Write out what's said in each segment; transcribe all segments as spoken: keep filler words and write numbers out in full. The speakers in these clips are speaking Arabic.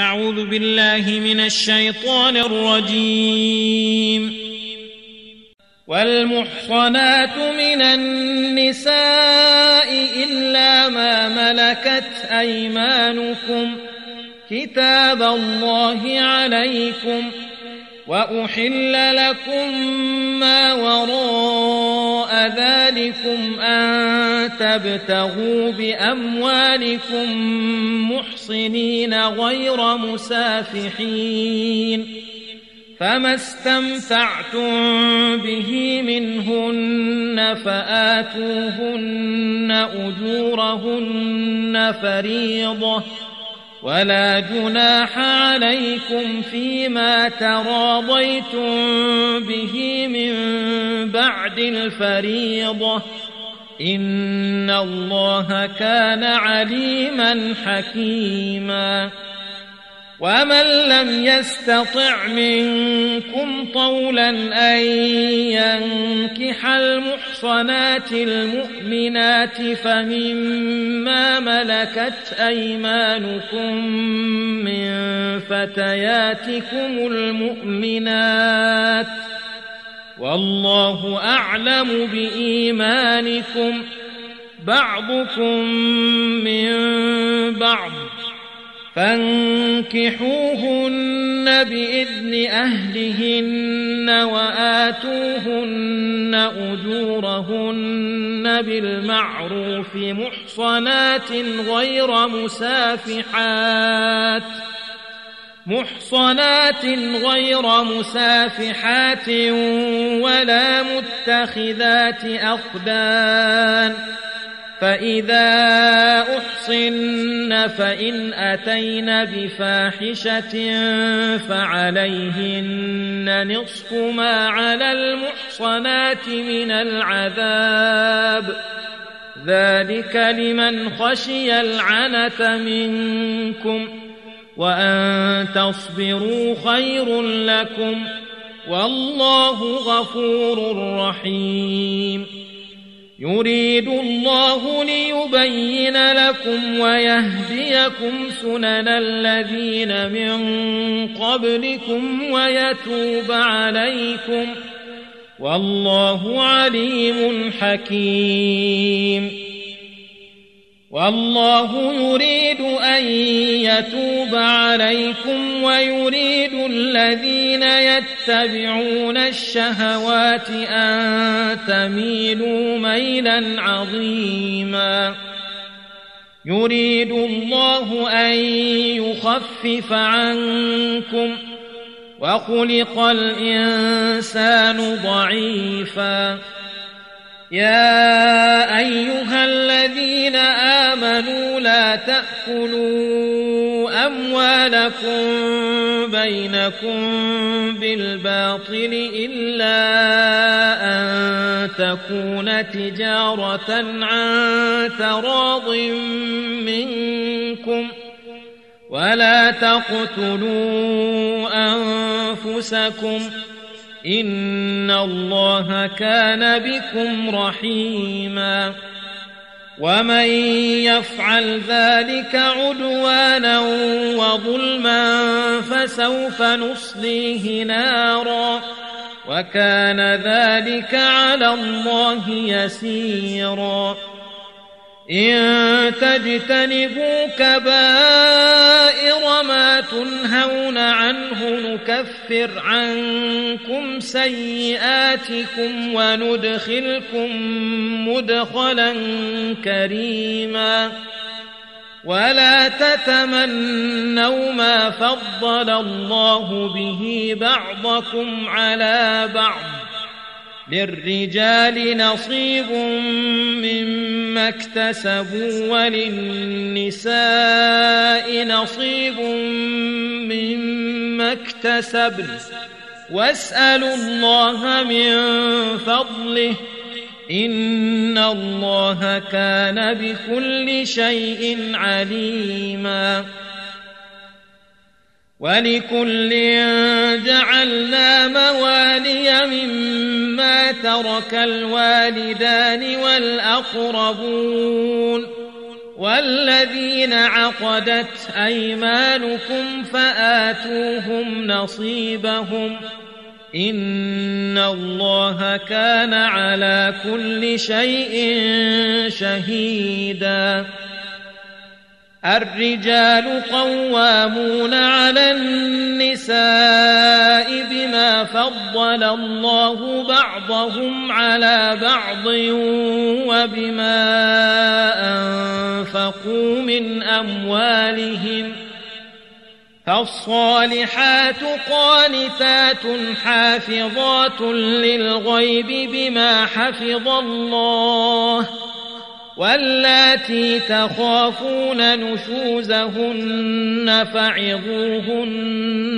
أعوذ بالله من الشيطان الرجيم. والمحصنات من النساء إلا ما ملكت أيمانكم كتاب الله عليكم، وأحل لكم ما وراء ذلكم أن تبتغوا بأموالكم محصنين غير مسافحين، فما استمتعتم به منهن فآتوهن أجورهن فريضة، ولا جناح عليكم فيما تراضيتم به من بعد الفريضة، إن الله كان عليما حكيما. ومن لم يستطع منكم طولا أن ينكح المحصنات المؤمنات فمما ملكت أيمانكم من فتياتكم المؤمنات، والله أعلم بإيمانكم، بعضكم من بعض، فانكحوهن بإذن أهلهن وآتوهن أجورهن بالمعروف محصنات غير مسافحات محصنات غير مسافحات ولا متخذات أخدان، فإذا أحصن فإن أتين بفاحشة فعليهن نصف ما على المحصنات من العذاب، ذلك لمن خشي العنة منكم، وأن تصبروا خير لكم، والله غفور رحيم. يريد الله ليبين لكم ويهديكم سنن الذين من قبلكم ويتوب عليكم، والله عليم حكيم. والله يريد أن يتوب عليكم ويريد الذين يتبعون الشهوات أن تميلوا ميلا عظيما. يريد الله أن يخفف عنكم، وخلق الإنسان ضعيفا. يا أيها الذين آمنوا لا تأكلوا أموالكم بينكم بالباطل إلا أن تكون تجارة عن تراض منكم، ولا تقتلوا أنفسكم، إن الله كان بكم رحيما. ومن يفعل ذلك عدوانا وظلما فسوف نصليه نارا، وكان ذلك على الله يسيرا. إن تجتنبوا كبائر ما تنهون عنه نكفر عنكم سيئاتكم وندخلكم مدخلا كريما. ولا تتمنوا ما فضل الله به بعضكم على بعض، للرجال نصيب مما اكتسبوا وللنساء نصيب مما اكتسبن، واسألوا الله من فضله، إن الله كان بكل شيء عليما. ولكل جعلنا موالي مما ترك الوالدان والأقربون والذين عقدت أيمانكم فآتوهم نصيبهم إن الله كان على كل شيء شهيدا. الرجال قوامون على النساء بما فضل الله بعضهم على بعض وبما أنفقوا من أموالهم فالصالحات قانتات حافظات للغيب بما حفظ الله واللاتي تخافون نشوزهن فعظوهن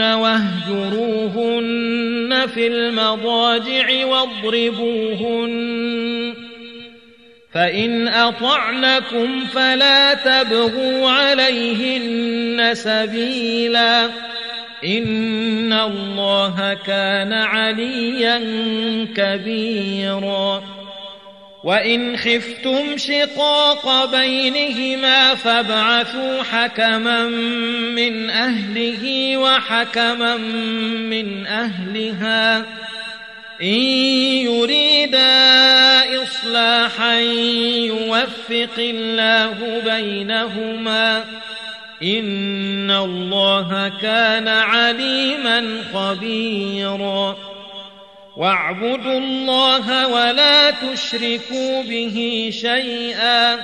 واهجروهن في المضاجع واضربوهن فإن أطعنكم فلا تبغوا عليهن سبيلا إن الله كان عليا كبيرا. وإن خفتم شقاق بينهما فابعثوا حكما من أهله وحكما من أهلها إن يريدا إصلاحا يوفق الله بينهما إن الله كان عليما خبيرا. واعبدوا الله ولا تشركوا به شيئا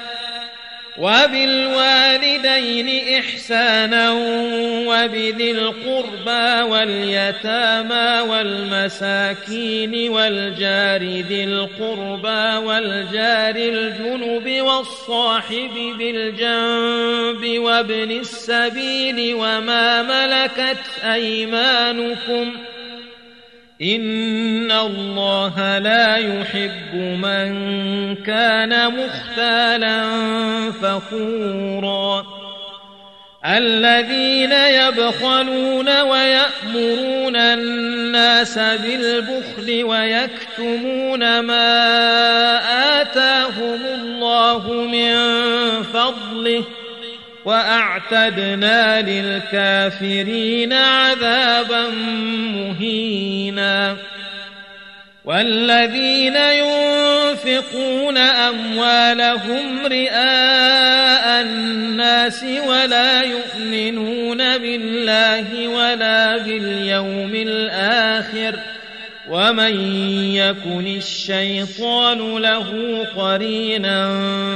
وبالوالدين إحسانا وبذي القربى واليتامى والمساكين والجار ذي القربى والجار الجنب والصاحب بالجنب وابن السبيل وما ملكت أيمانكم إن الله لا يحب من كان مختالا فخورا. الذين يبخلون ويأمرون الناس بالبخل ويكتمون ما آتاهم الله من فضله وأعتدنا للكافرين عذابا مهينا. والذين ينفقون أموالهم رئاء الناس ولا يؤمنون بالله ولا باليوم الآخر ومن يكن الشيطان له قرينا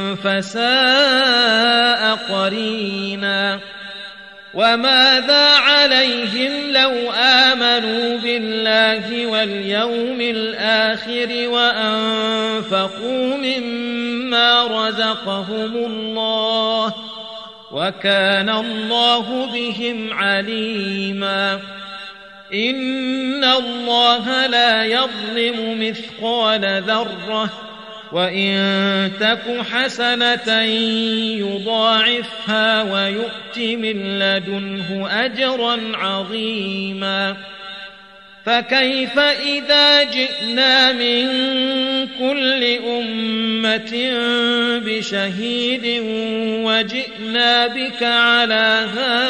فساء قرينا. وماذا عليهم لو آمنوا بالله واليوم الآخر وأنفقوا مما رزقهم الله وكان الله بهم عليما. إن الله لا يظلم مثقال ذرة وإن تك حسنة يضاعفها ويؤت من لدنه أجرا عظيما. فكيف إذا جئنا من كل أمة بشهيد وجئنا بك على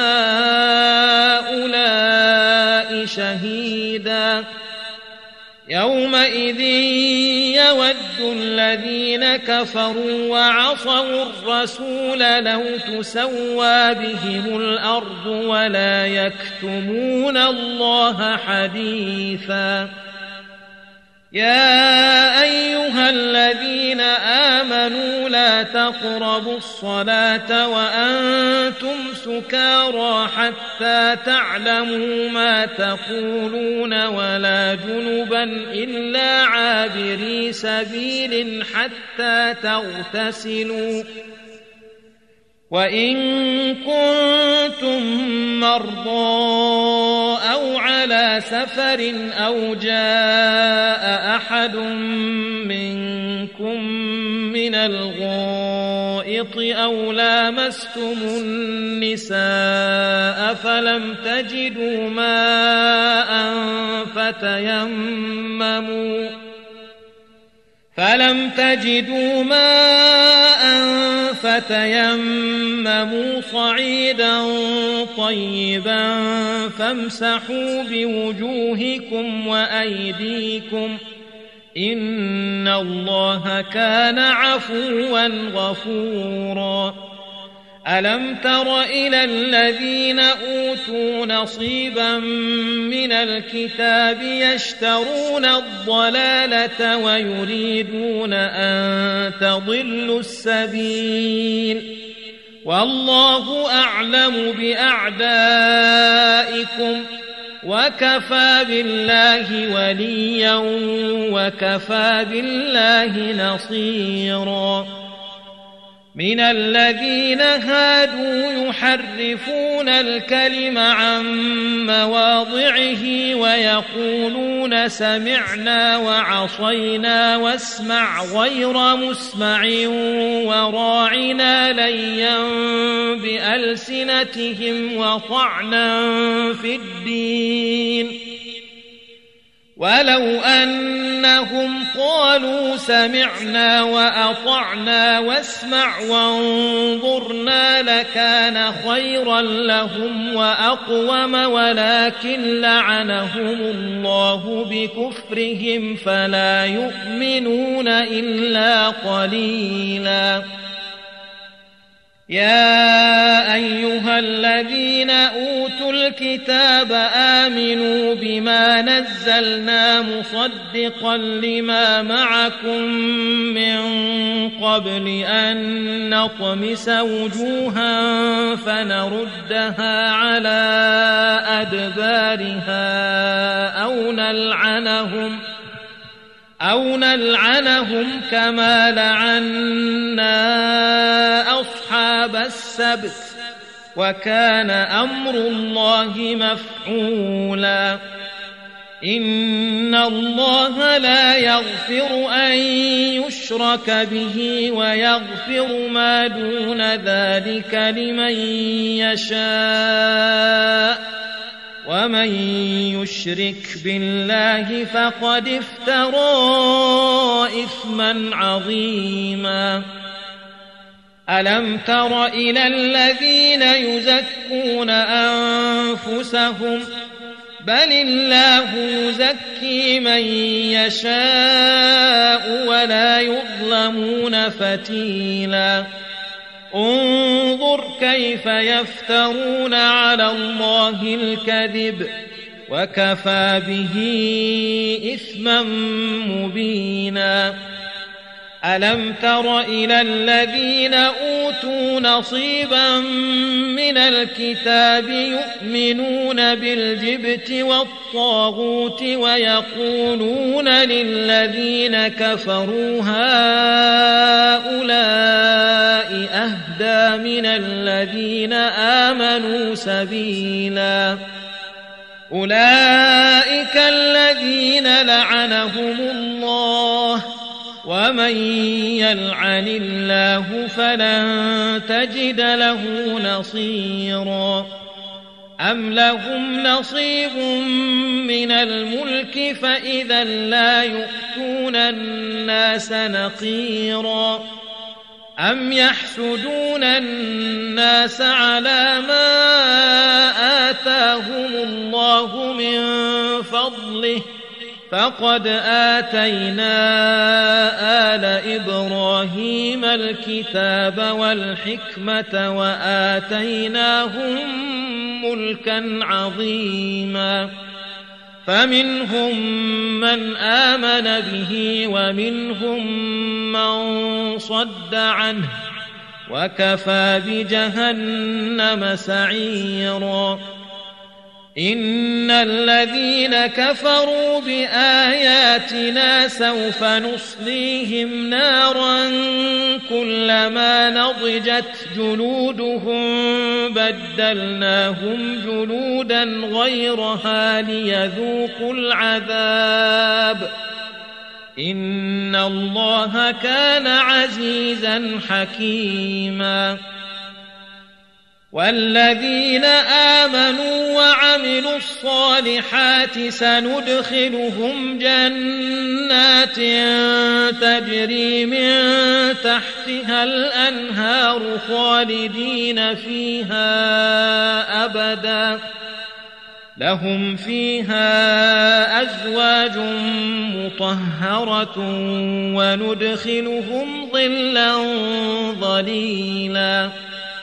هؤلاء شهيدا يومئذ يود الذين كفروا وعصوا الرسول لو تسوى بهم الأرض ولا يكتمون الله حديثا. يا أيها الذين آمنوا لا تقربوا الصلاة وأنتم سكارى حتى تعلموا ما تقولون ولا جنبا إلا عابري سبيل حتى تغتسلوا وإن كنتم مرضى أو على سفر أو جاء أحد منكم من الغائط أو لامستم النساء فلم تجدوا ماء فتيمموا فلم تجدوا ماء فتيمموا صعيدا طيبا فامسحوا بوجوهكم وأيديكم إن الله كان عفوا غفورا ألم تر إلى الذين أوتوا نصيبا من الكتاب يشترون الضلالة ويريدون أن تضلوا السبيل والله أعلم بأعدائكم وكفى بالله وليا وكفى بالله نصيرا من الذين هادوا يحرفون الكلم عن مواضعه ويقولون سمعنا وعصينا واسمع غير مسمع وراعنا ليا بألسنتهم وطعنا في الدين ولو أنهم قالوا سمعنا وأطعنا واسمع وانظرنا لكان خيرا لهم وأقوم ولكن لعنهم الله بكفرهم فلا يؤمنون إلا قليلا يا أيها الذين أوتوا الكتاب آمنوا بما نزلنا مصدقا لما معكم من قبل أن نطمس وجوها فنردها على أدبارها أو نلعنهم أو نلعنهم كما لعنا أصحاب السبت وكان أمر الله مفعولا إن الله لا يغفر أن يشرك به ويغفر ما دون ذلك لمن يشاء ومن يشرك بالله فقد افترى إثما عظيما ألم تر إلى الذين يزكون أنفسهم بل الله يزكي من يشاء ولا يظلمون فتيلا انظر كيف يفترون على الله الكذب وكفى به إثما مبينا ألم تر إلى الذين أوتوا نصيبا من الكتاب يؤمنون بالجبت والطاغوت ويقولون للذين كفروا هؤلاء أهدى من الذين آمنوا سبيلا أولئك الذين لعنهم الله ومن يلعن الله فلن تجد له نصيرا أم لهم نصيب من الملك فإذا لا يؤتون الناس نقيرا أم يحسدون الناس على ما آتاهم الله من فضله فقد آتينا آل إبراهيم الكتاب والحكمة وآتيناهم ملكا عظيما فمنهم من آمن به ومنهم من صد عنه وكفى بجهنم سعيرا إن الذين كفروا بآياتنا سوف نصليهم نارا كلما نضجت جلودهم بدلناهم جلودا غيرها ليذوقوا العذاب إن الله كان عزيزا حكيما والذين آمنوا وعملوا وعملوا الصالحات سندخلهم جنات تجري من تحتها الأنهار خالدين فيها أبدا لهم فيها أزواج مطهرة وندخلهم ظلا ظليلا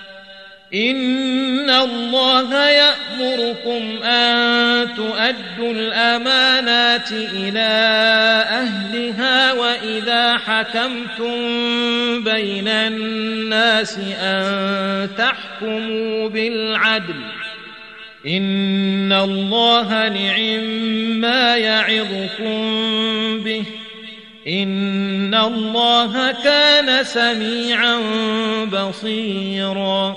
إن الله يأمركم أن تؤدوا الأمانات إلى أهلها وإذا حكمتم بين الناس أن تحكموا بالعدل إن الله نعم ما يعظكم به إن الله كان سميعا بصيرا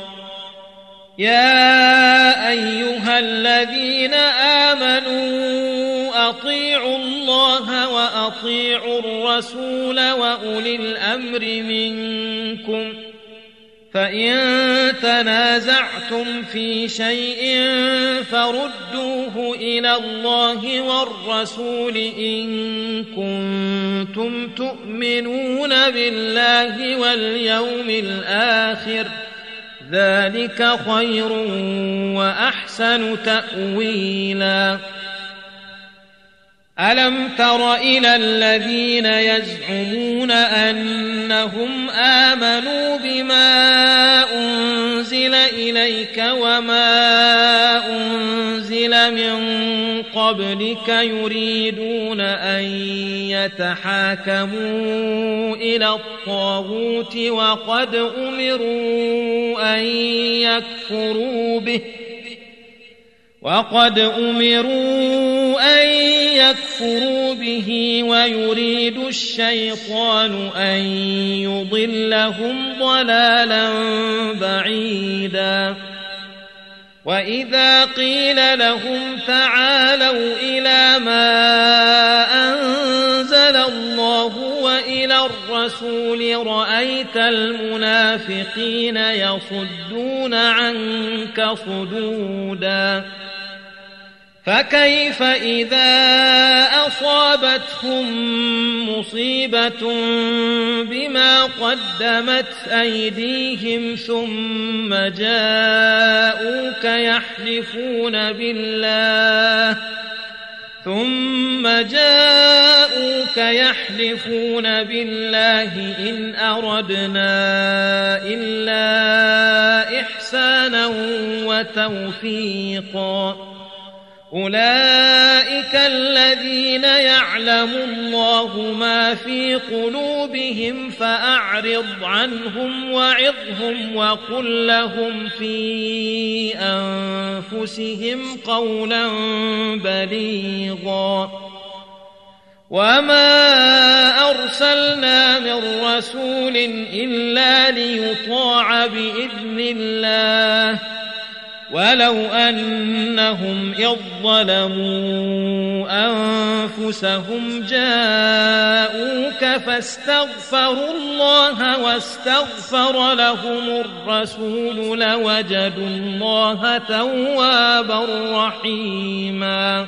يا أيها الذين آمنوا أطيعوا الله وأطيعوا الرسول وأولي الأمر منكم فإن تنازعتم في شيء فردوه إلى الله والرسول إن كنتم تؤمنون بالله واليوم الآخر ذلك خير وأحسن تأويلا ألم تر إلى الذين يزعمون أنهم آمنوا بما أنزل إليك وما أنزل من قبلك يريدون أن يتحاكموا إلى الطاغوت وقد أمروا أن يكفروا به وقد أمروا أن يكفروا به ويريد الشيطان أن يضلهم ضلالا بعيدا وإذا قيل لهم تعالوا إلى ما أنزل الله وإلى الرسول رأيت المنافقين يصدون عنك صدودا فكيف إذا أصابتهم مصيبة بما قدمت أيديهم ثم جاءوك يحلفون بالله ثم جاءوك يحلفون بالله إن أردنا إلا إحسانا وتوفيقا أولئك الذين يعلم الله ما في قلوبهم فأعرض عنهم وعظهم وقل لهم في أنفسهم قولا بليغا وما أرسلنا من رسول إلا ليطاع بإذن الله ولو أنهم إذ ظلموا أنفسهم جاءوك فاستغفروا الله واستغفر لهم الرسول لوجدوا الله توابا رحيما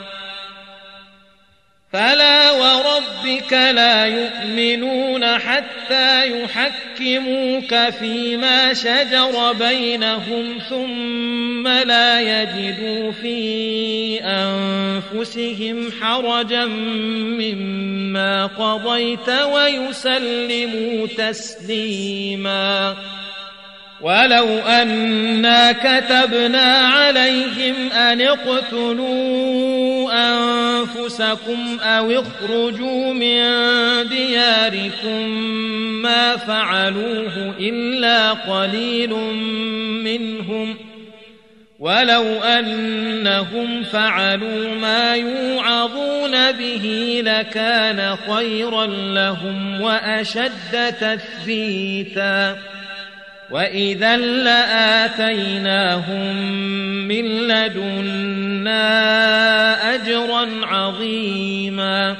فلا وربك لا يؤمنون حتى يحكموك فيما شجر بينهم ثم لا يجدوا في أنفسهم حرجا مما قضيت ويسلموا تسليما ولو أنا كتبنا عليهم أن اقتلوا أنفسكم أو اخرجوا من دياركم ما فعلوه إلا قليل منهم ولو أنهم فعلوا ما يوعظون به لكان خيرا لهم وأشد تثبيتا وإذا لآتيناهم من لدنا أجرا عظيما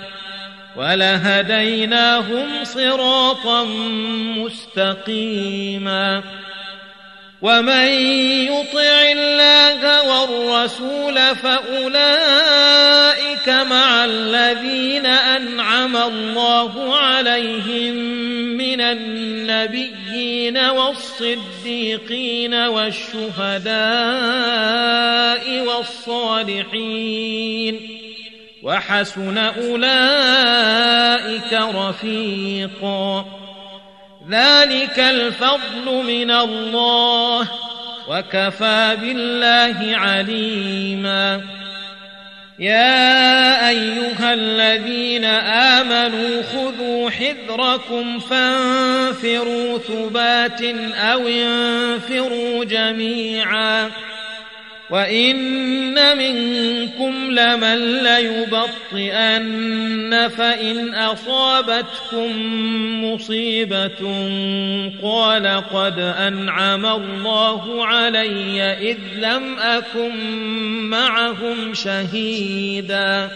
ولهديناهم صراطا مستقيما ومن يطع الله والرسول فأولئك مع الذين أنعم الله عليهم من النبيين والصديقين والشهداء والصالحين وحسن أولئك رفيقا ذلك الفضل من الله وكفى بالله عليما يا أيها الذين آمنوا خذوا حذركم فانفروا ثبات أو انفروا جميعا وإن منكم لمن ليبطئن فإن أصابتكم مصيبة قال قد أنعم الله علي إذ لم أكن معهم شهيدا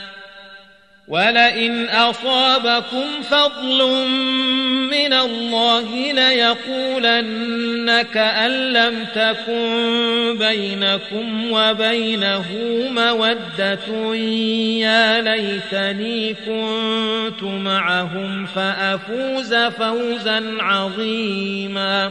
ولئن أصابكم فضل من الله ليقولن كأن لم تكن بينكم وبينه مودة يا ليتني كنت معهم فأفوز فوزا عظيما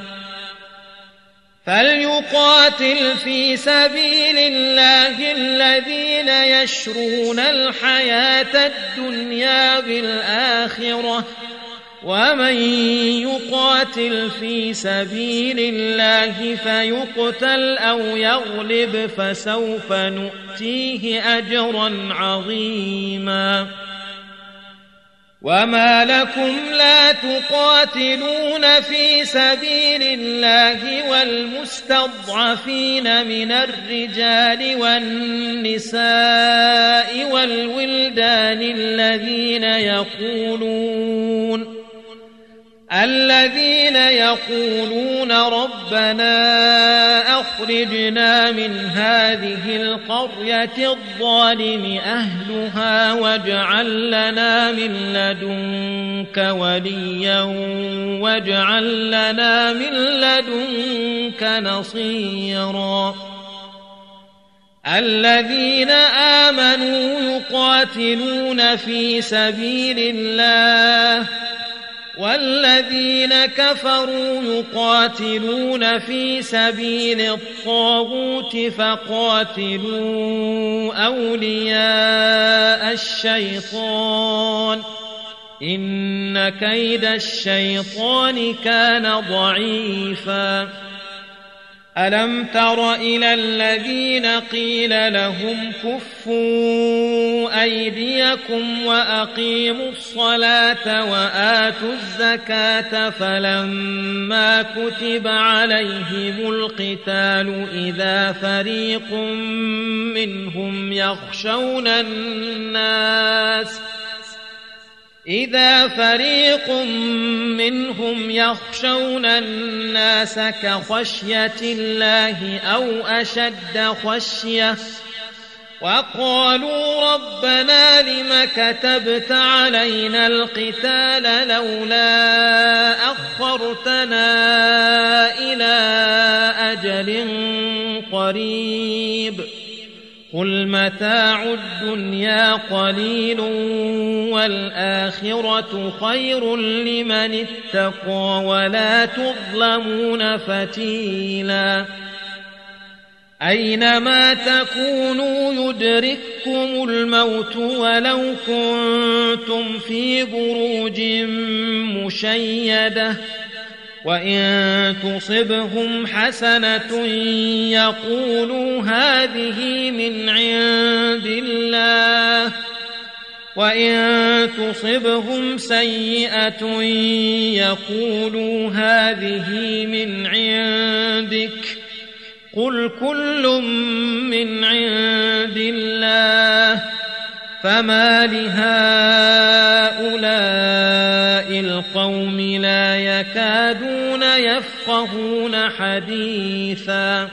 فليقاتل في سبيل الله الذين يشرون الحياة الدنيا بالآخرة ومن يقاتل في سبيل الله فيقتل أو يغلب فسوف نؤتيه أجرا عظيما وما لكم لا تقاتلون في سبيل الله والمستضعفين من الرجال والنساء والولدان الذين يقولون الذين يقولون ربنا أخرجنا من هذه القرية الظالم أهلها واجعل لنا من لدنك وليا واجعل لنا من لدنك نصيرا الذين آمنوا يقاتلون في سبيل الله والذين كفروا يقاتلون في سبيل الطاغوت فقاتلوا أولياء الشيطان إن كيد الشيطان كان ضعيفا ألم تر إلى الذين قيل لهم كفوا أيديكم وأقيموا الصلاة وآتوا الزكاة فلما كتب عليهم القتال إذا فريق منهم يخشون الناس إذا فريق منهم يخشون الناس كخشية الله أو أشد خشية وقالوا ربنا لم كتبت علينا القتال لولا أخرتنا إلى أجل قريب قل متاع الدنيا قليل والآخرة خير لمن اتقى ولا تظلمون فتيلا أينما تكونوا يدرككم الموت ولو كنتم في بروج مشيدة وإن تصبهم حسنة يقولوا هذه من عند الله وإن تصبهم سيئة يقولوا هذه من عندك قل كل من عند الله فما لهؤلاء القوم لا يكادون يفقهون حديثا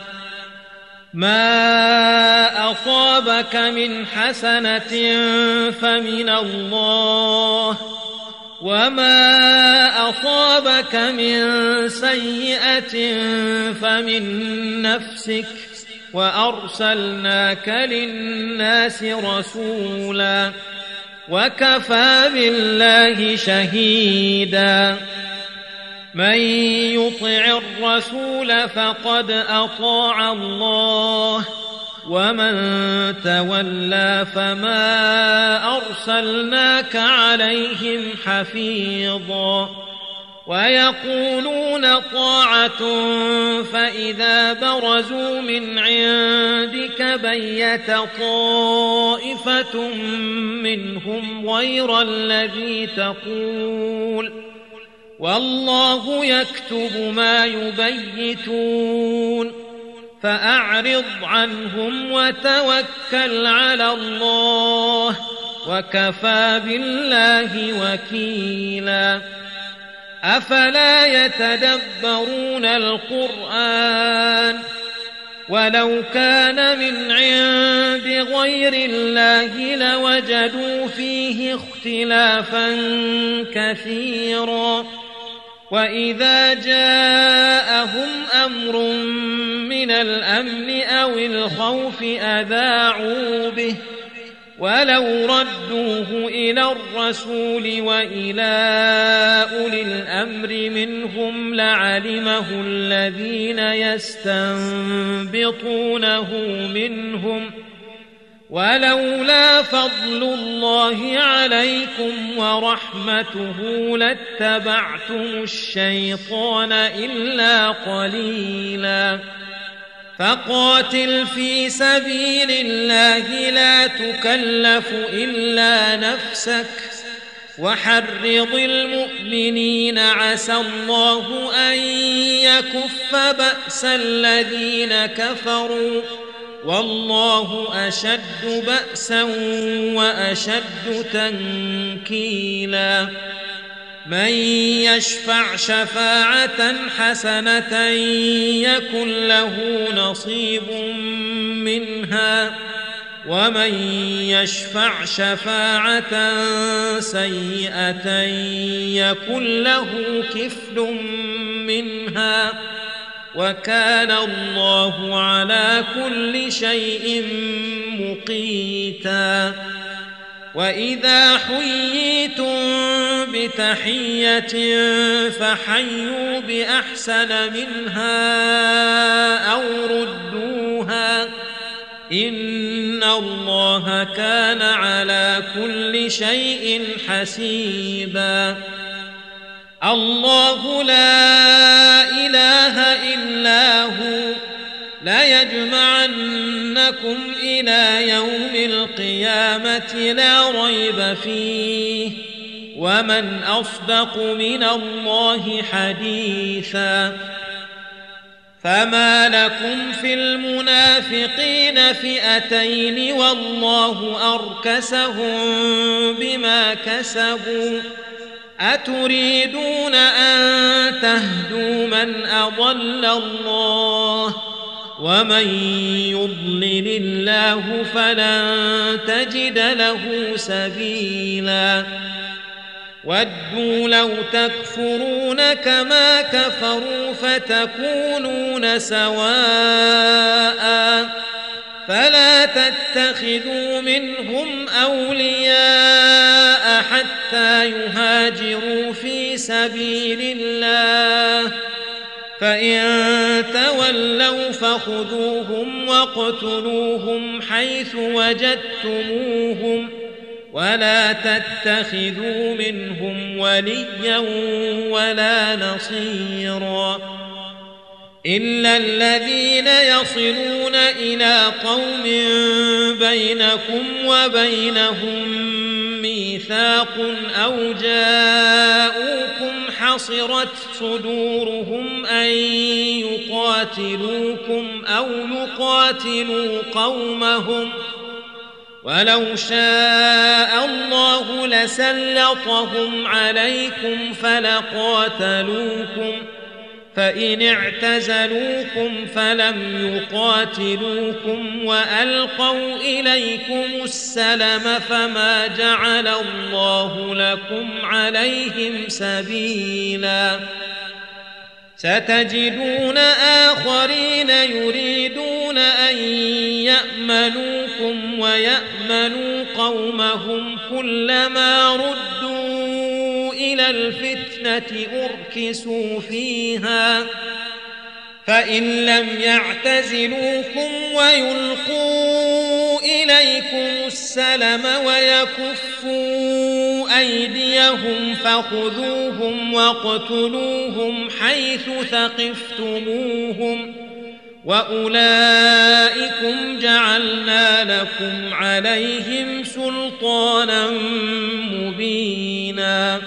ما أصابك من حسنة فمن الله وما أصابك من سيئة فمن نفسك وأرسلناك للناس رسولا وكفى بالله شهيدا من يطع الرسول فقد أطاع الله ومن تولى فما أرسلناك عليهم حفيظا ويقولون طاعة فإذا برزوا من عندك بيت طائفة منهم غير الذي تقول والله يكتب ما يبيتون فأعرض عنهم وتوكل على الله وكفى بالله وكيلا أفلا يتدبرون القرآن ولو كان من عند غير الله لوجدوا فيه اختلافا كثيرا وإذا جاءهم أمر من الأمن أو الخوف أذاعوا به ولو ردوه إلى الرسول وإلى أولي الأمر منهم لعلمه الذين يستنبطونه منهم ولولا فضل الله عليكم ورحمته لاتبعتم الشيطان إلا قليلا فقاتل في سبيل الله لا تكلف إلا نفسك وحرض المؤمنين عسى الله أن يكف بأس الذين كفروا والله أشد بأسا وأشد تنكيلا من يشفع شفاعة حسنة يكن له نصيب منها ومن يشفع شفاعة سيئة يكن له كفل منها وكان الله على كل شيء مقيتا وإذا حييتم بتحية فحيوا بأحسن منها أو ردوها إن الله كان على كل شيء حسيبا الله لا إله إلا هو لا يجمعنكم إلى يوم القيامة لا ريب فيه ومن أصدق من الله حديثا فما لكم في المنافقين فئتين والله أركسهم بما كسبوا أتريدون أن تهدوا من أضل الله ومن يضلل الله فلن تجد له سبيلا ودوا لو تكفرون كما كفروا فتكونون سواء فلا تتخذوا منهم أولياء حتى يهاجروا في سبيل الله فإن تولوا فخذوهم واقتلوهم حيث وجدتموهم ولا تتخذوا منهم وليا ولا نصيرا إلا الذين يصلون إلى قوم بينكم وبينهم ميثاق أو جاءوكم حصرت صدورهم أن يقاتلوكم أو يقاتلوا قومهم ولو شاء الله لسلطهم عليكم فلقاتلوكم فإن اعتزلوكم فلم يقاتلوكم وألقوا إليكم السلم فما جعل الله لكم عليهم سبيلا ستجدون آخرين يريدون أن يأمنوكم ويأمنوا قومهم كلما ردوا إلى الفتنة أركسوا فيها فإن لم يعتزلوكم ويلقوا إليكم السلم ويكفوا أيديهم فخذوهم واقتلوهم حيث ثقفتموهم وأولئكم جعلنا لكم عليهم سلطانا مبينا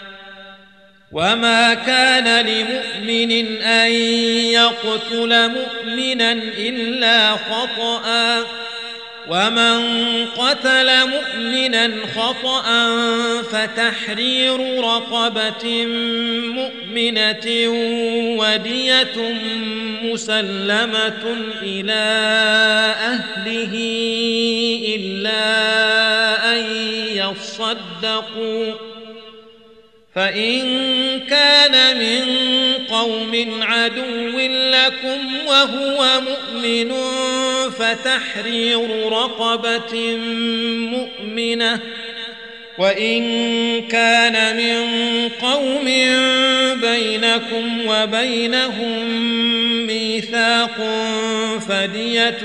وما كان لمؤمن أن يقتل مؤمنا إلا خطأ ومن قتل مؤمنا خطأ فتحرير رقبة مؤمنة ودية مسلمة إلى أهله إلا أن يصدقوا فإن كان من قوم عدو لكم وهو مؤمن فتحرير رقبة مؤمنة وإن كان من قوم بينكم وبينهم ميثاق فدية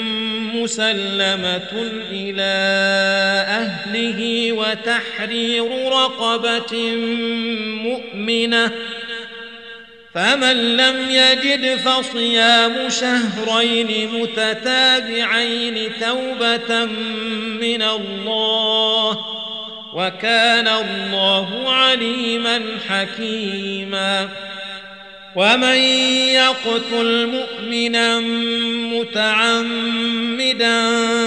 مسلمة إلى أهله وتحرير رقبة مؤمنة فمن لم يجد فصيام شهرين متتابعين توبة من الله وكان الله عليما حكيما ومن يقتل مؤمنا متعمدا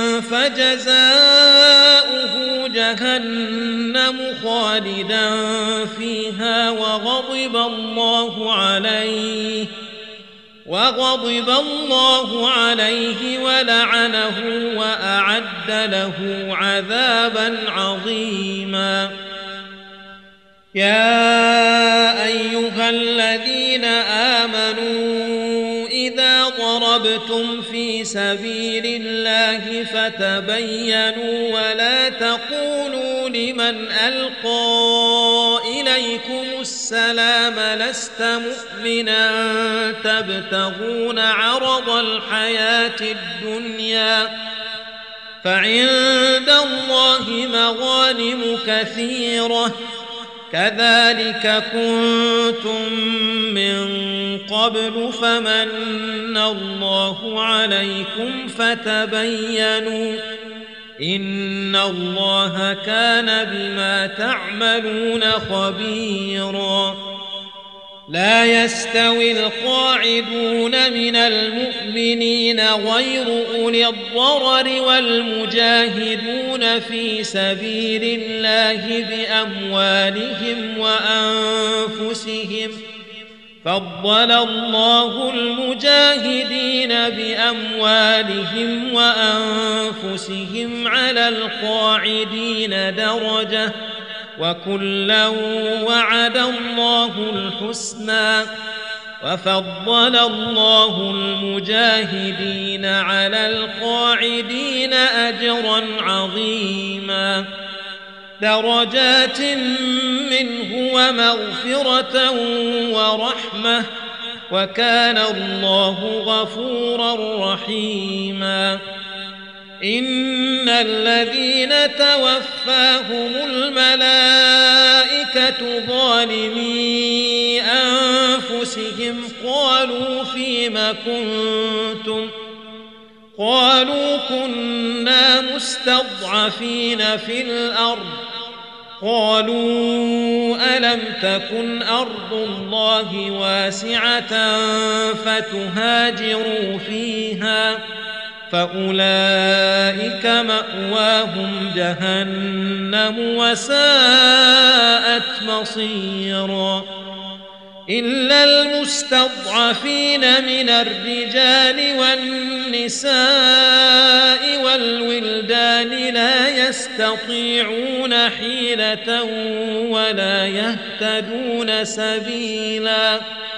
فجزاؤه جهنم خالدا فيها وغضب الله عليه وغضب الله عليه ولعنه وأعد له عذابا عظيما يا أيها الذين آمنوا إذا ضربتم في سبيل الله فتبينوا ولا تقولوا لمن ألقى إليكم السلام لست مؤمنا تبتغون عرض الحياة الدنيا فعند الله مغانم كثيرة كذلك كنتم من قبل فمن الله عليكم فتبينوا إن الله كان بما تعملون خبيرا لا يستوي القاعدون من المؤمنين غير أولي الضرر والمجاهدون في سبيل الله بأموالهم وأنفسهم فضل الله المجاهدين بأموالهم وأنفسهم على القاعدين درجة وكلا وعد الله الحسنى وفضل الله المجاهدين على القاعدين أجرا عظيما درجات منه ومغفرة ورحمة وكان الله غفورا رحيما إن الذين توفاهم الملائكة ظالمي أنفسهم قالوا فيم كنتم قالوا كنا مستضعفين في الأرض قالوا ألم تكن أرض الله واسعة فتهاجروا فيها فأولئك مأواهم جهنم وساءت مصيرا إلا المستضعفين من الرجال والنساء والولدان لا يستطيعون حيلة ولا يهتدون سبيلا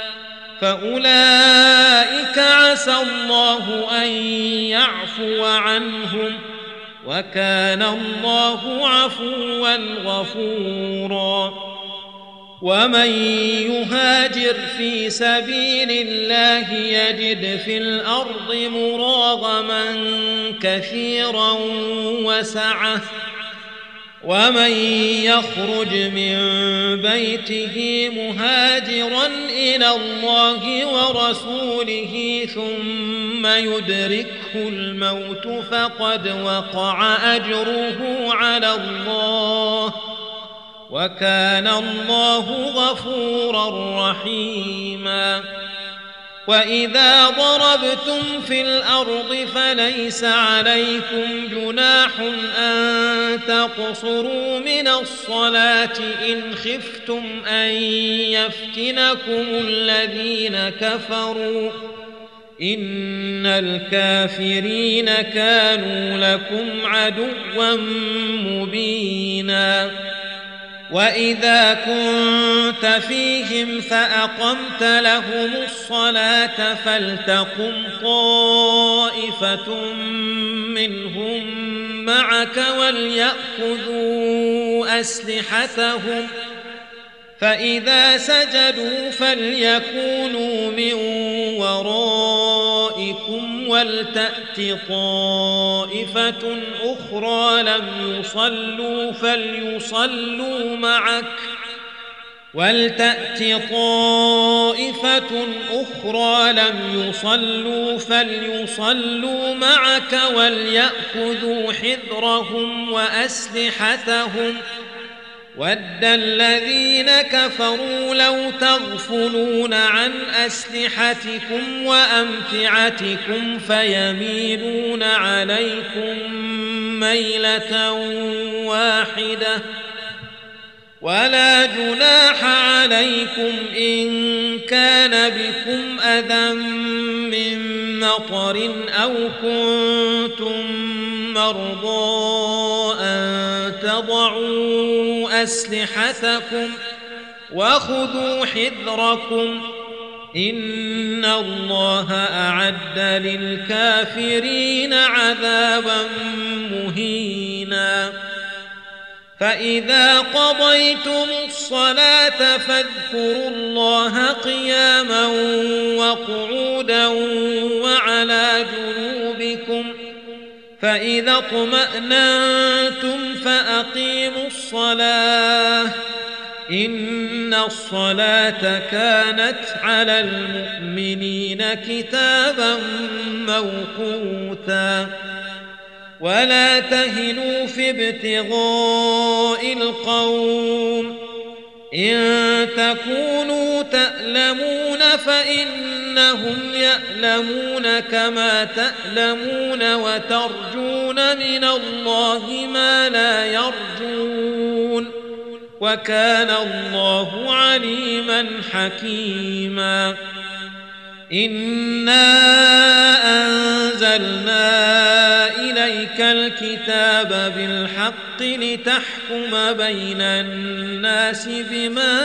فأولئك عسى الله أن يعفو عنهم وكان الله عفوا غفورا ومن يهاجر في سبيل الله يجد في الأرض مراغما كثيرا وسعة ومن يخرج من بيته مهاجرا إلى الله ورسوله ثم يدركه الموت فقد وقع أجره على الله وكان الله غفورا رحيما وإذا ضربتم في الأرض فليس عليكم جناح أن تقصروا من الصلاة إن خفتم أن يفتنكم الذين كفروا إن الكافرين كانوا لكم عدوا مبينا وإذا كنت فيهم فأقمت لهم الصلاة فلتقم طائفة منهم معك وليأخذوا أسلحتهم فإذا سجدوا فليكونوا من ورائكم ولتأت طائفة أخرى لم يصلوا فليصلوا معك ولتأت طائفة أخرى لم يصلوا فليصلوا معك وليأخذوا حذرهم وأسلحتهم ود الذين كفروا لو تغفلون عن أسلحتكم وأمتعتكم فيميلون عليكم ميلة واحدة ولا جناح عليكم إن كان بكم أذى من مطر أو كنتم مرضى أن تضعوا أسلحتكم وخذوا حذركم إن الله أعد للكافرين عذابا مهينا فإذا قضيتم الصلاة فاذكروا الله قياما وقعودا وعلى جنوبكم فإذا اطمأننتم فأقيموا الصلاة إن الصلاة كانت على المؤمنين كتابا موقوتا ولا تهنوا في ابتغاء القوم إن تكونوا تألمون فإنهم يألمون كما تألمون وترجون من الله ما لا يرجون وكان الله عليما حكيما إنا أنزلنا إليك الكتاب بالحق لتحكم بين الناس بما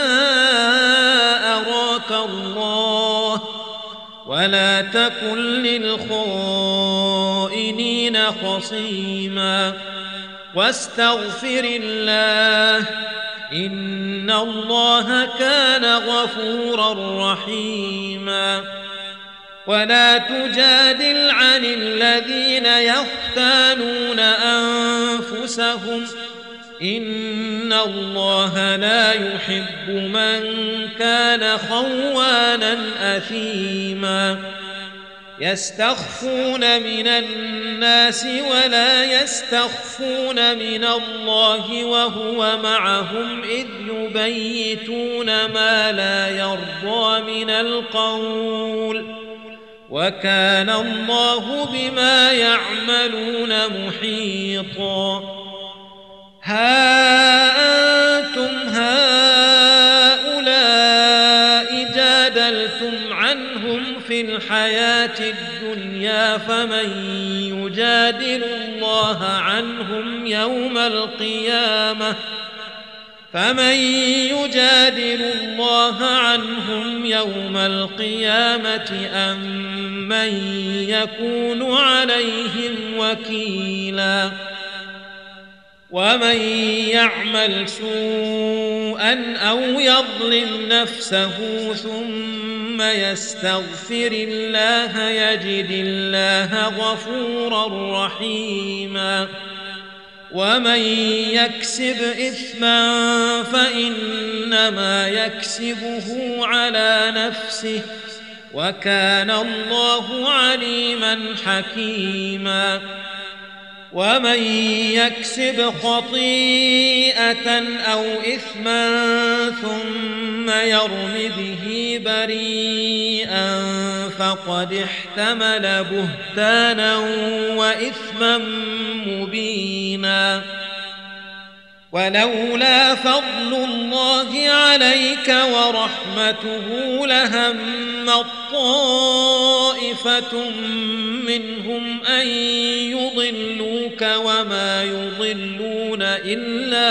أراك الله ولا تكن للخائنين خصيما واستغفر الله إن الله كان غفورا رحيما ولا تجادل عن الذين يختانون أنفسهم إن الله لا يحب من كان خوانا أثيما يستخفون من الناس ولا يستخفون من الله وهو معهم إذ يبيتون ما لا يرضى من القول وكان الله بما يعملون محيطا ها أنتم هؤلاء في الحياة الدنيا فمن يجادل الله عنهم يوم القيامة فمن يجادل الله عنهم يوم القيامة أم من يكون عليهم وكيلا ومن يعمل سوءا أو يظلم نفسه ثم يستغفر الله يجد الله غفورا رحيما ومن يكسب إثما فإنما يكسبه على نفسه وكان الله عليما حكيما ومن يكسب خطيئة أو إثما ثم يرم به بريئا فقد احتمل بهتانا وإثما مبينا ولولا فضل الله عليك ورحمته لهم طائفة منهم أن يضلوك وما يضلون إلا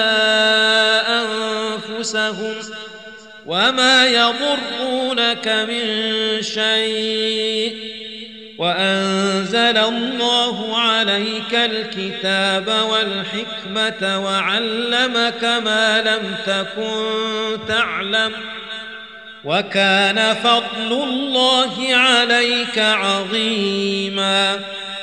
أنفسهم وما يضرونك من شيء وأنزل الله عليك الكتاب والحكمة وعلمك ما لم تكن تعلم وكان فضل الله عليك عظيما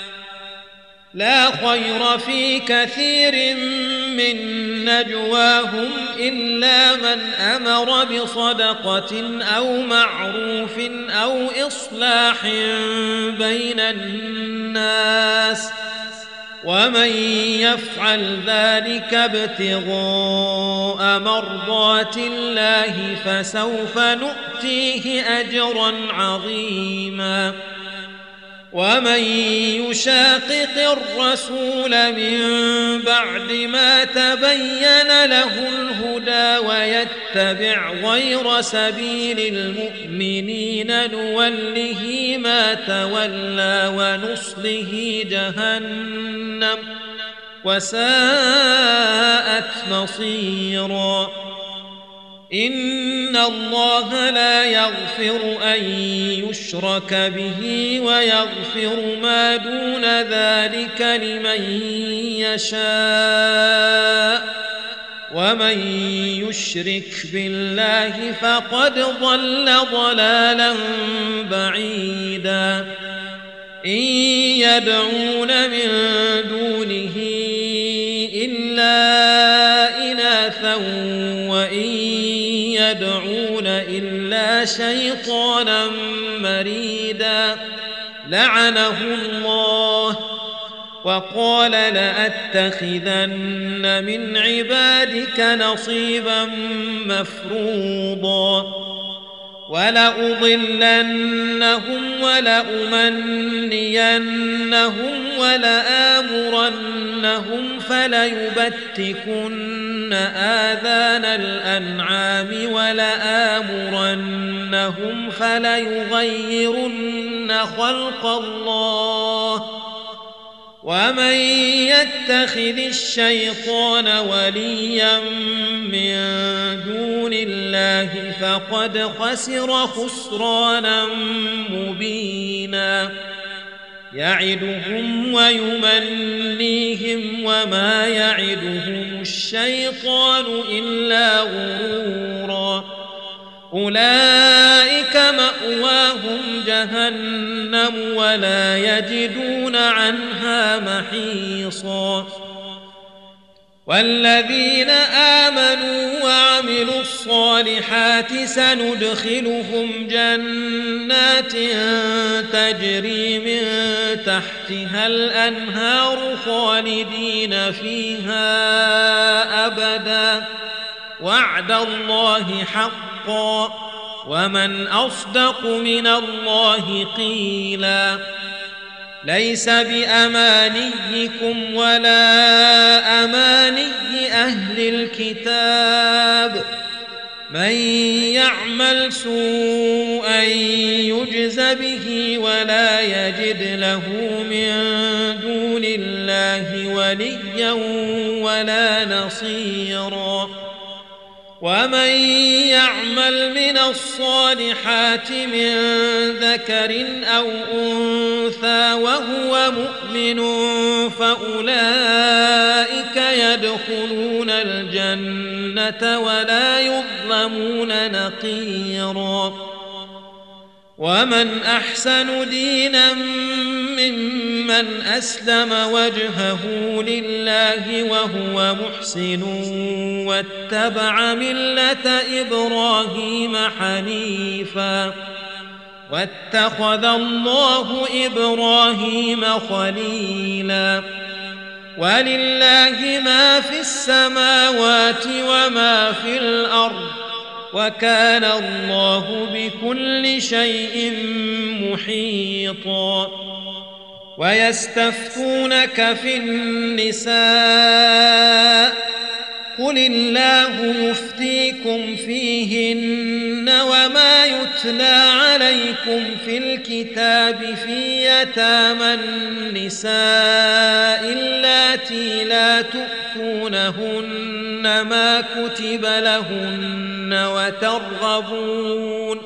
لا خير في كثير من نجواهم إلا من أمر بصدقة أو معروف أو إصلاح بين الناس ومن يفعل ذلك ابتغاء مرضات الله فسوف نؤتيه أجرا عظيما ومن يشاقق الرسول من بعد ما تبين له الهدى ويتبع غير سبيل المؤمنين نوله ما تولى ونصله جهنم وساءت مصيرا إن الله لا يغفر أن يشرك به ويغفر ما دون ذلك لمن يشاء ومن يشرك بالله فقد ضل ضلالا بعيدا إن يدعون من دونه إلا إناثا وإن يدعون إلا شيطانا مريدا لعنه الله وقال لأتخذن من عبادك نصيبا مفروضا ولأضلنهم ولأمنينهم ولآمرنهم فليبتكن آذان الأنعام ولآمرنهم فليغيرن خلق الله ومن يتخذ الشيطان وليا من دون الله فقد خسر خسرانا مبينا يعدهم ويمنيهم وما يعدهم الشيطان إلا غرورا أولئك مأواهم جهنم ولا يجدون عنها محيصا والذين آمنوا وعملوا الصالحات سندخلهم جنات تجري من تحتها الأنهار خالدين فيها أبدا وعد الله حقا ومن أصدق من الله قيلا ليس بأمانيكم ولا أماني أهل الكتاب من يعمل سوءا يجز به لا يجد له من دون الله وليا ولا نصيرا ومن يعمل من الصالحات من ذكر أو أنثى وهو مؤمن فأولئك يدخلون الجنة ولا يظلمون نقيرا ومن أحسن دينا ممن أسلم وجهه لله وهو محسن واتبع ملة إبراهيم حنيفا واتخذ الله إبراهيم خليلا ولله ما في السماوات وما في الأرض وكان الله بكل شيء محيطا ويستفتونك في النساء قل الله يفتيكم فيهن وما يتلى عليكم في الكتاب في يتامى النساء اللاتي لا تؤتونهن ما كتب لهن وترغبون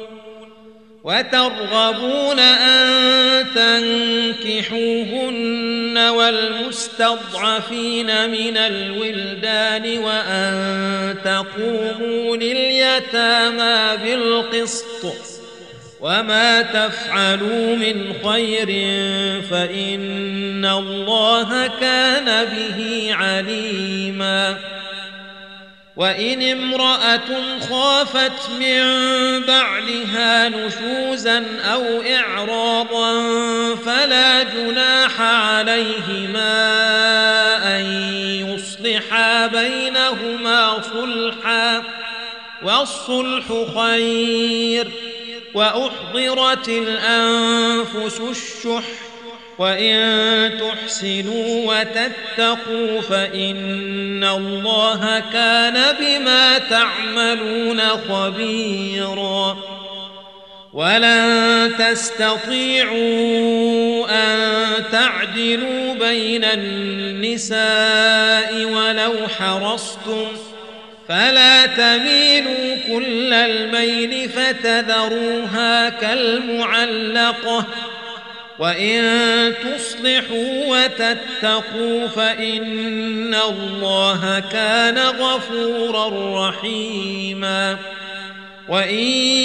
وترغبون أن تنكحوهن والمستضعفين من الولدان وأن تقوموا لليتامى بالقسط وما تفعلوا من خير فإن الله كان به عليما وإن امرأة خافت من بعلها نشوزا أو إعراضا فلا جناح عليهما أن يصلحا بينهما صلحا والصلح خير وأحضرت الأنفس الشح وإن تحسنوا وتتقوا فإن الله كان بما تعملون خبيرا ولن تستطيعوا أن تعدلوا بين النساء ولو حرصتم فلا تميلوا كل الميل فتذروها كالمعلقة وإن تصلحوا وتتقوا فإن الله كان غفورا رحيما وإن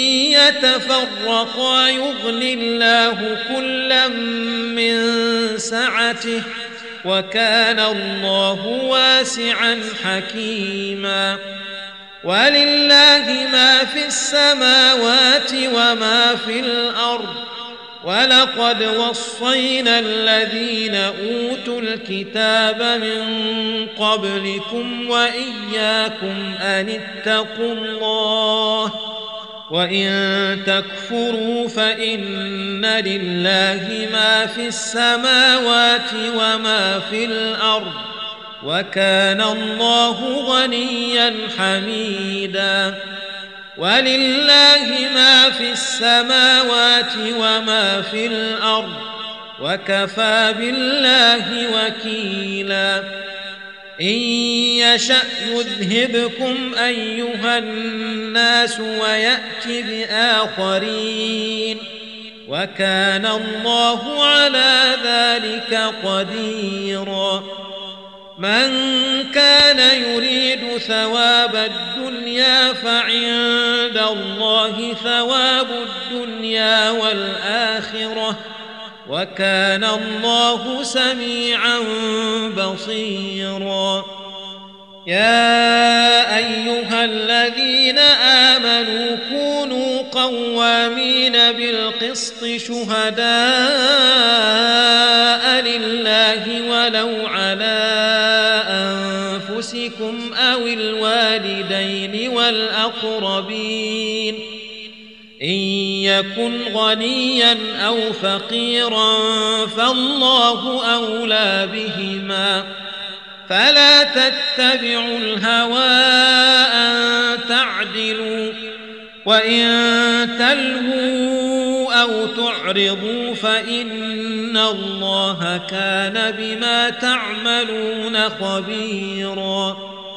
يتفرقا يغن الله كلا من سعته وكان الله واسعا حكيما ولله ما في السماوات وما في الأرض ولقد وصينا الذين أوتوا الكتاب من قبلكم وإياكم أن اتقوا الله وإن تكفروا فإن لله ما في السماوات وما في الأرض وكان الله غنيا حميدا ولله ما في السماوات وما في الأرض وكفى بالله وكيلا إن يشأ يذهبكم أيها الناس ويأت بآخرين وكان الله على ذلك قديرا من كان يريد ثواب الدنيا فعند الله ثواب الدنيا والآخرة وكان الله سميعا بصيرا يا أيها الذين آمنوا كونوا قوامين بالقسط شهداء لله ولو على أنفسكم أو الوالدين والأقربين إن يكن غنيا أو فقيرا فالله أولى بهما فلا تتبعوا الهوى أن تعدلوا وإن تلهوا أو تعرضوا فإن الله كان بما تعملون خبيرا.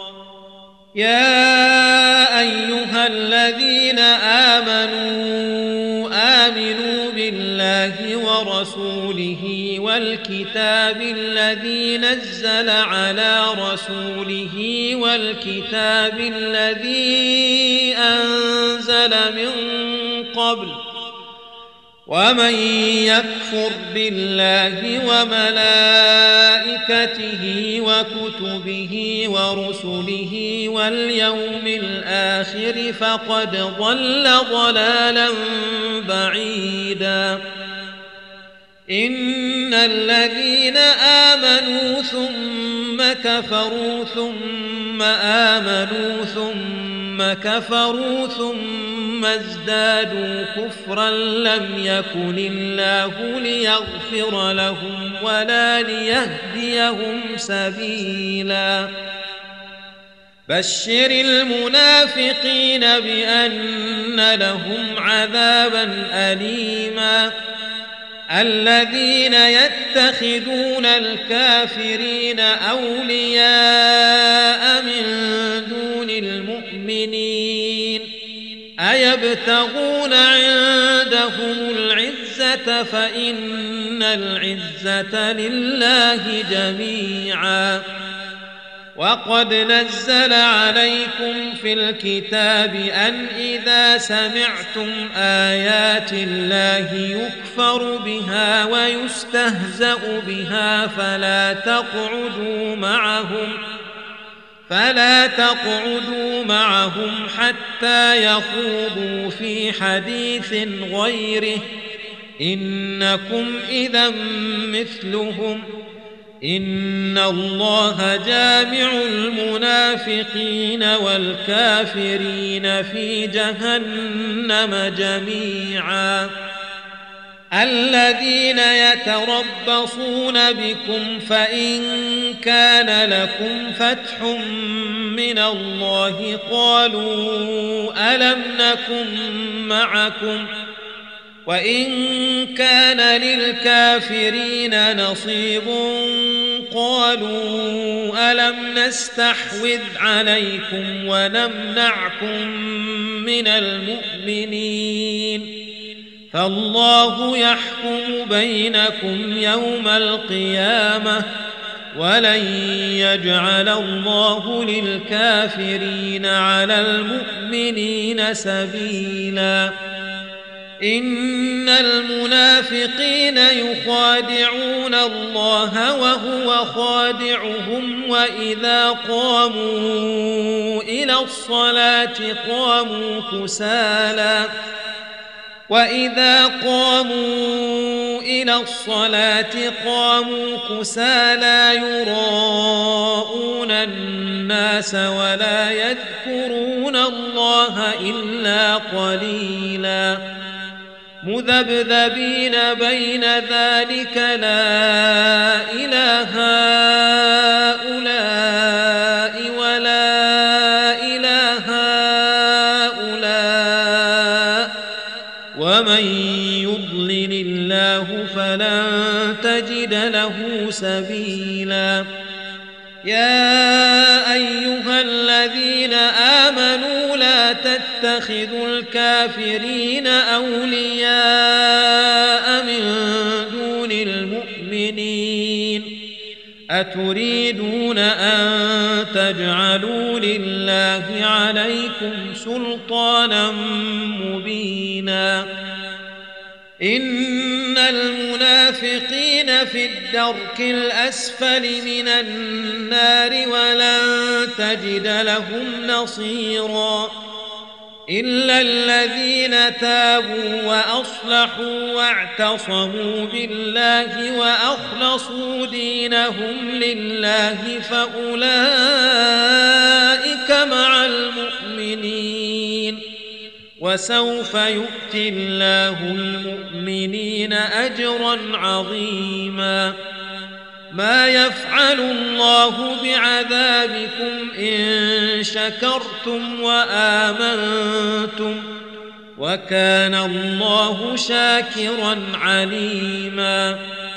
يا أيها الذين آمنوا آمنوا بالله ورسوله والكتاب الذي نزل على رسوله والكتاب الذي أنزل من قبل، ومن يكفر بالله وملائكته وكتبه ورسله واليوم الآخر فقد ضل ضلالا بعيدا. إن الذين آمنوا ثم كفروا ثم آمنوا ثم كفروا ثم ازدادوا كفرا لم يكن الله ليغفر لهم ولا ليهديهم سبيلا. بشر المنافقين بأن لهم عذابا أليما. الذين يتخذون الكافرين أولياء من دون المؤمنين أيبتغون عندهم العزة فإن العزة لله جميعا. وقد نزل عليكم في الكتاب أن إذا سمعتم آيات الله يكفر بها ويستهزأ بها فلا تقعدوا معهم فلا تقعدوا معهم حتى يخوضوا في حديث غيره إنكم إذا مثلهم إن الله جامع المنافقين والكافرين في جهنم جميعا. الذين يتربصون بكم فإن كان لكم فتح من الله قالوا ألم نكن معكم وإن كان للكافرين نصيب قالوا ألم نستحوذ عليكم ونمنعكم من المؤمنين فالله يحكم بينكم يوم القيامة ولن يجعل الله للكافرين على المؤمنين سبيلا. إن المنافقين يخادعون الله وهو خادعهم وإذا قاموا إلى الصلاة قاموا كسالى وإذا قاموا إلى الصلاة قاموا كسالى يراءون الناس ولا يذكرون الله إلا قليلا. مذبذبين بين ذلك لا إله هؤلاء ولا إله هؤلاء ومن يضلل الله فلن تجد له سبيلا. يا أيها الذين آمنوا لا تتخذوا الكافرين أولياء من دون المؤمنين أتريدون أن تجعلوا لله عليكم سلطانا مبينا. إن المنافقين في الدرك الأسفل من النار ولن تجد لهم نصيرا إلا الذين تابوا وأصلحوا واعتصموا بالله وأخلصوا دينهم لله فأولئك مع المؤمنين وسوف يؤتي الله المؤمنين أجرا عظيما. ما يفعل الله بعذابكم إن شكرتم وآمنتم وكان الله شاكرا عليما